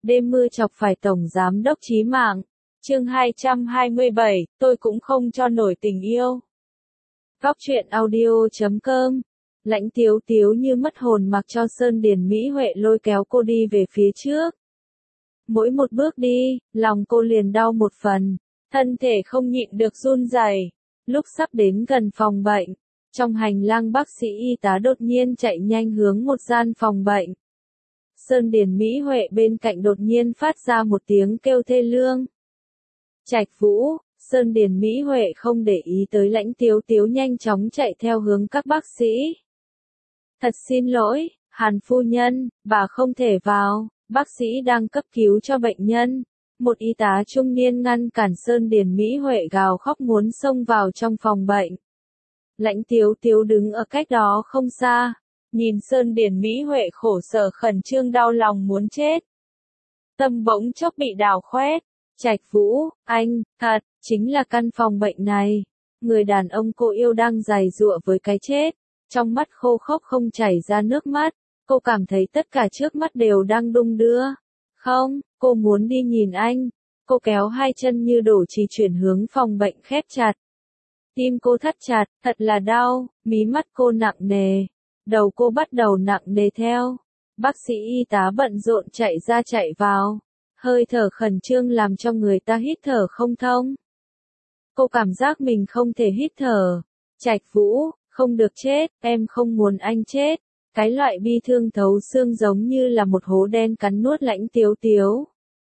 Đêm mưa chọc phải Tổng Giám đốc chí mạng. Chương 227, tôi cũng không cho nổi tình yêu. Góc truyện audio.com. Lãnh Tiếu Tiếu như mất hồn mặc cho Sơn Điền Mỹ Huệ lôi kéo cô đi về phía trước. Mỗi một bước đi, lòng cô liền đau một phần, thân thể không nhịn được run rẩy. Lúc sắp đến gần phòng bệnh, trong hành lang bác sĩ y tá đột nhiên chạy nhanh hướng một gian phòng bệnh. Sơn Điền Mỹ Huệ bên cạnh đột nhiên phát ra một tiếng kêu thê lương. Trạch Vũ, Sơn Điền Mỹ Huệ không để ý tới Lãnh Tiếu Tiếu nhanh chóng chạy theo hướng các bác sĩ. Thật xin lỗi, Hàn phu nhân, bà không thể vào, bác sĩ đang cấp cứu cho bệnh nhân. Một y tá trung niên ngăn cản Sơn Điền Mỹ Huệ gào khóc muốn xông vào trong phòng bệnh. Lãnh Tiếu Tiếu đứng ở cách đó không xa, nhìn Sơn Điền Mỹ Huệ khổ sở khẩn trương đau lòng muốn chết. Tâm bỗng chốc bị đào khoét. Trạch Vũ, anh, thật, chính là căn phòng bệnh này. Người đàn ông cô yêu đang giày giụa với cái chết. Trong mắt khô khốc không chảy ra nước mắt. Cô cảm thấy tất cả trước mắt đều đang đung đưa. Không, cô muốn đi nhìn anh. Cô kéo hai chân như đổ trì chuyển hướng phòng bệnh khép chặt. Tim cô thắt chặt, thật là đau, mí mắt cô nặng nề. Đầu cô bắt đầu nặng nề theo. Bác sĩ y tá bận rộn chạy ra chạy vào. Hơi thở khẩn trương làm cho người ta hít thở không thông. Cô cảm giác mình không thể hít thở. Trạch Vũ, không được chết, em không muốn anh chết. Cái loại bi thương thấu xương giống như là một hố đen cắn nuốt Lãnh Tiếu Tiếu.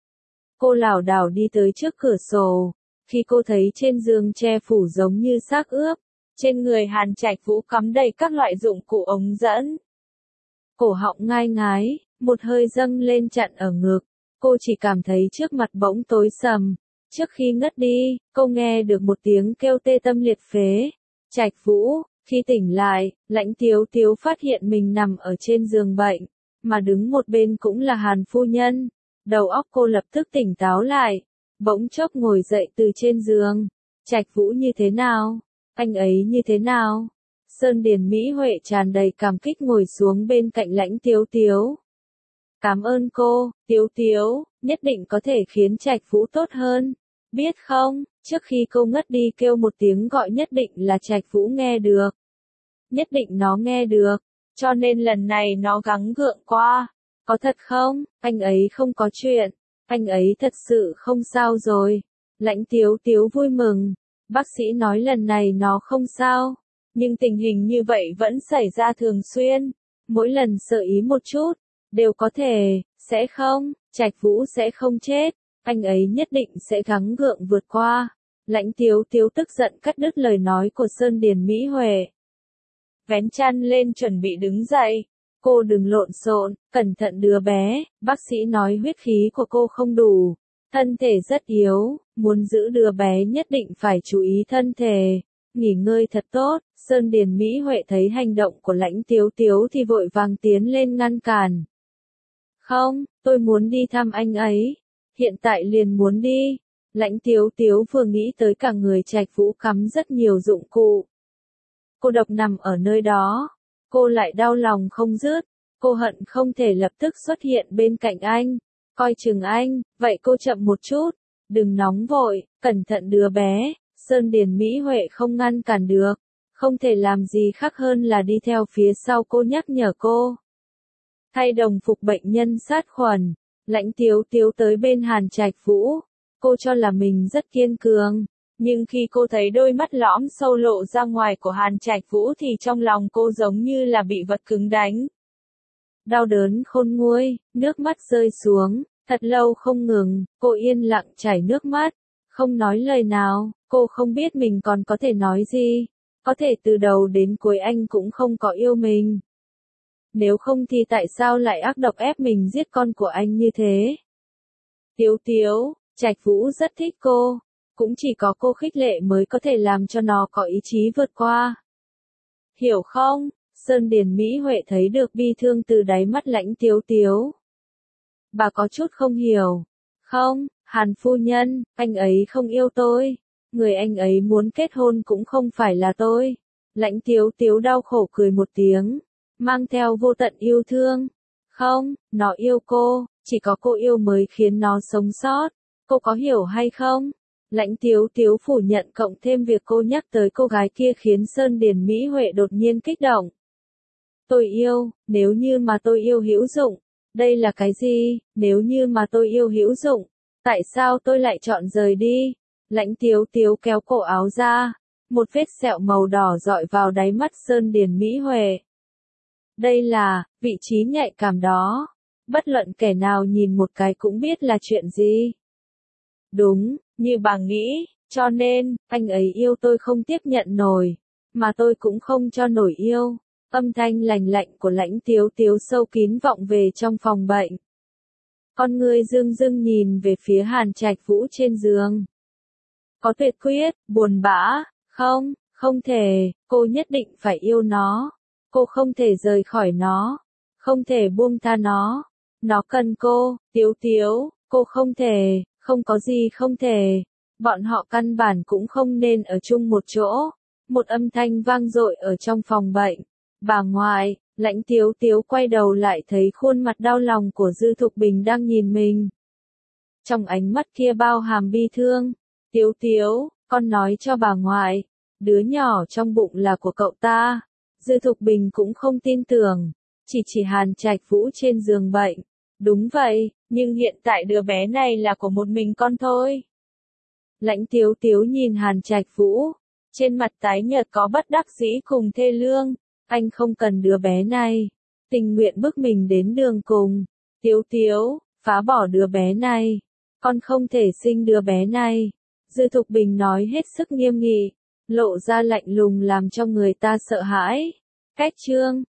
Cô lảo đảo đi tới trước cửa sổ. Khi cô thấy trên giường che phủ giống như xác ướp, trên người Hàn Trạch Vũ cắm đầy các loại dụng cụ ống dẫn. Cổ họng ngai ngái, một hơi dâng lên chặn ở ngực. Cô chỉ cảm thấy trước mặt bỗng tối sầm. Trước khi ngất đi, cô nghe được một tiếng kêu tê tâm liệt phế. Trạch Vũ, khi tỉnh lại, Lãnh Tiếu Tiếu phát hiện mình nằm ở trên giường bệnh, mà đứng một bên cũng là Hàn phu nhân. Đầu óc cô lập tức tỉnh táo lại, bỗng chốc ngồi dậy từ trên giường. Trạch Vũ như thế nào? Anh ấy như thế nào? Sơn Điền Mỹ Huệ tràn đầy cảm kích ngồi xuống bên cạnh Lãnh Tiếu Tiếu. Cảm ơn cô, Tiếu Tiếu, nhất định có thể khiến Trạch Vũ tốt hơn. Biết không, trước khi cô ngất đi kêu một tiếng gọi nhất định là Trạch Vũ nghe được. Nhất định nó nghe được, cho nên lần này nó gắng gượng qua. Có thật không? Anh ấy không có chuyện. Anh ấy thật sự không sao rồi. Lãnh Tiếu Tiếu vui mừng. Bác sĩ nói lần này nó không sao. Nhưng tình hình như vậy vẫn xảy ra thường xuyên. Mỗi lần sợ ý một chút, đều có thể, sẽ không, Trạch Vũ sẽ không chết. Anh ấy nhất định sẽ gắng gượng vượt qua. Lãnh Tiếu Tiếu tức giận cắt đứt lời nói của Sơn Điền Mỹ Huệ. Vén chăn lên chuẩn bị đứng dậy. Cô đừng lộn xộn, cẩn thận đứa bé, bác sĩ nói huyết khí của cô không đủ. Thân thể rất yếu, muốn giữ đứa bé nhất định phải chú ý thân thể. Nghỉ ngơi thật tốt. Sơn Điền Mỹ Huệ thấy hành động của Lãnh Tiếu Tiếu thì vội vàng tiến lên ngăn cản. Không, tôi muốn đi thăm anh ấy. Hiện tại liền muốn đi. Lãnh Tiếu Tiếu vừa nghĩ tới cả người Trạch Vũ cắm rất nhiều dụng cụ. Cô độc nằm ở nơi đó. Cô lại đau lòng không dứt. Cô hận không thể lập tức xuất hiện bên cạnh anh. Coi chừng anh, vậy cô chậm một chút. Đừng nóng vội, cẩn thận đứa bé. Sơn Điền Mỹ Huệ không ngăn cản được. Không thể làm gì khác hơn là đi theo phía sau cô nhắc nhở cô. Thay đồng phục bệnh nhân sát khuẩn. Lãnh Tiếu Tiếu tới bên Hàn Trạch Vũ. Cô cho là mình rất kiên cường. Nhưng khi cô thấy đôi mắt lõm sâu lộ ra ngoài của Hàn Trạch Vũ thì trong lòng cô giống như là bị vật cứng đánh. Đau đớn khôn nguôi, nước mắt rơi xuống, thật lâu không ngừng, cô yên lặng chảy nước mắt, không nói lời nào, cô không biết mình còn có thể nói gì, có thể từ đầu đến cuối anh cũng không có yêu mình. Nếu không thì tại sao lại ác độc ép mình giết con của anh như thế? Tiếu Tiếu, Trạch Vũ rất thích cô. Cũng chỉ có cô khích lệ mới có thể làm cho nó có ý chí vượt qua. Hiểu không? Sơn Điền Mỹ Huệ thấy được bi thương từ đáy mắt Lãnh Tiếu Tiếu. Bà có chút không hiểu. Không, Hàn phu nhân, anh ấy không yêu tôi. Người anh ấy muốn kết hôn cũng không phải là tôi. Lãnh Tiếu Tiếu đau khổ cười một tiếng, mang theo vô tận yêu thương. Không, nó yêu cô. Chỉ có cô yêu mới khiến nó sống sót. Cô có hiểu hay không? Lãnh Tiếu Tiếu phủ nhận cộng thêm việc cô nhắc tới cô gái kia khiến Sơn Điền Mỹ Huệ đột nhiên kích động. Tôi yêu, nếu như mà tôi yêu hữu dụng. Đây là cái gì? Nếu như mà tôi yêu hữu dụng, tại sao tôi lại chọn rời đi? Lãnh Tiếu Tiếu kéo cổ áo ra, một vết sẹo màu đỏ dọi vào đáy mắt Sơn Điền Mỹ Huệ. Đây là vị trí nhạy cảm đó. Bất luận kẻ nào nhìn một cái cũng biết là chuyện gì. Đúng, như bà nghĩ, cho nên, anh ấy yêu tôi không tiếp nhận nổi, mà tôi cũng không cho nổi yêu. Âm thanh lành lạnh của Lãnh Tiếu Tiếu sâu kín vọng về trong phòng bệnh. Con người dưng dưng nhìn về phía Hàn Trạch Vũ trên giường. Có tuyệt quyết, buồn bã, không, không thể, cô nhất định phải yêu nó. Cô không thể rời khỏi nó, không thể buông tha nó. Nó cần cô, Tiếu Tiếu, cô không thể, không có gì không thể. Bọn họ căn bản cũng không nên ở chung một chỗ. Một âm thanh vang dội ở trong phòng bệnh. Bà ngoại, Lãnh Tiếu Tiếu quay đầu lại thấy khuôn mặt đau lòng của Dư Thục Bình đang nhìn mình. Trong ánh mắt kia bao hàm bi thương. Tiếu Tiếu, con nói cho bà ngoại, đứa nhỏ trong bụng là của cậu ta. Dư Thục Bình cũng không tin tưởng, chỉ Hàn Trạch Vũ trên giường bệnh. Đúng vậy, nhưng hiện tại đứa bé này là của một mình con thôi. Lãnh Tiếu Tiếu nhìn Hàn Trạch Vũ, trên mặt tái nhợt có bất đắc dĩ cùng thê lương. Anh không cần đứa bé này, tình nguyện bước mình đến đường cùng. Tiếu Tiếu, phá bỏ đứa bé này, con không thể sinh đứa bé này. Dư Thục Bình nói hết sức nghiêm nghị, lộ ra lạnh lùng làm cho người ta sợ hãi. Cách chương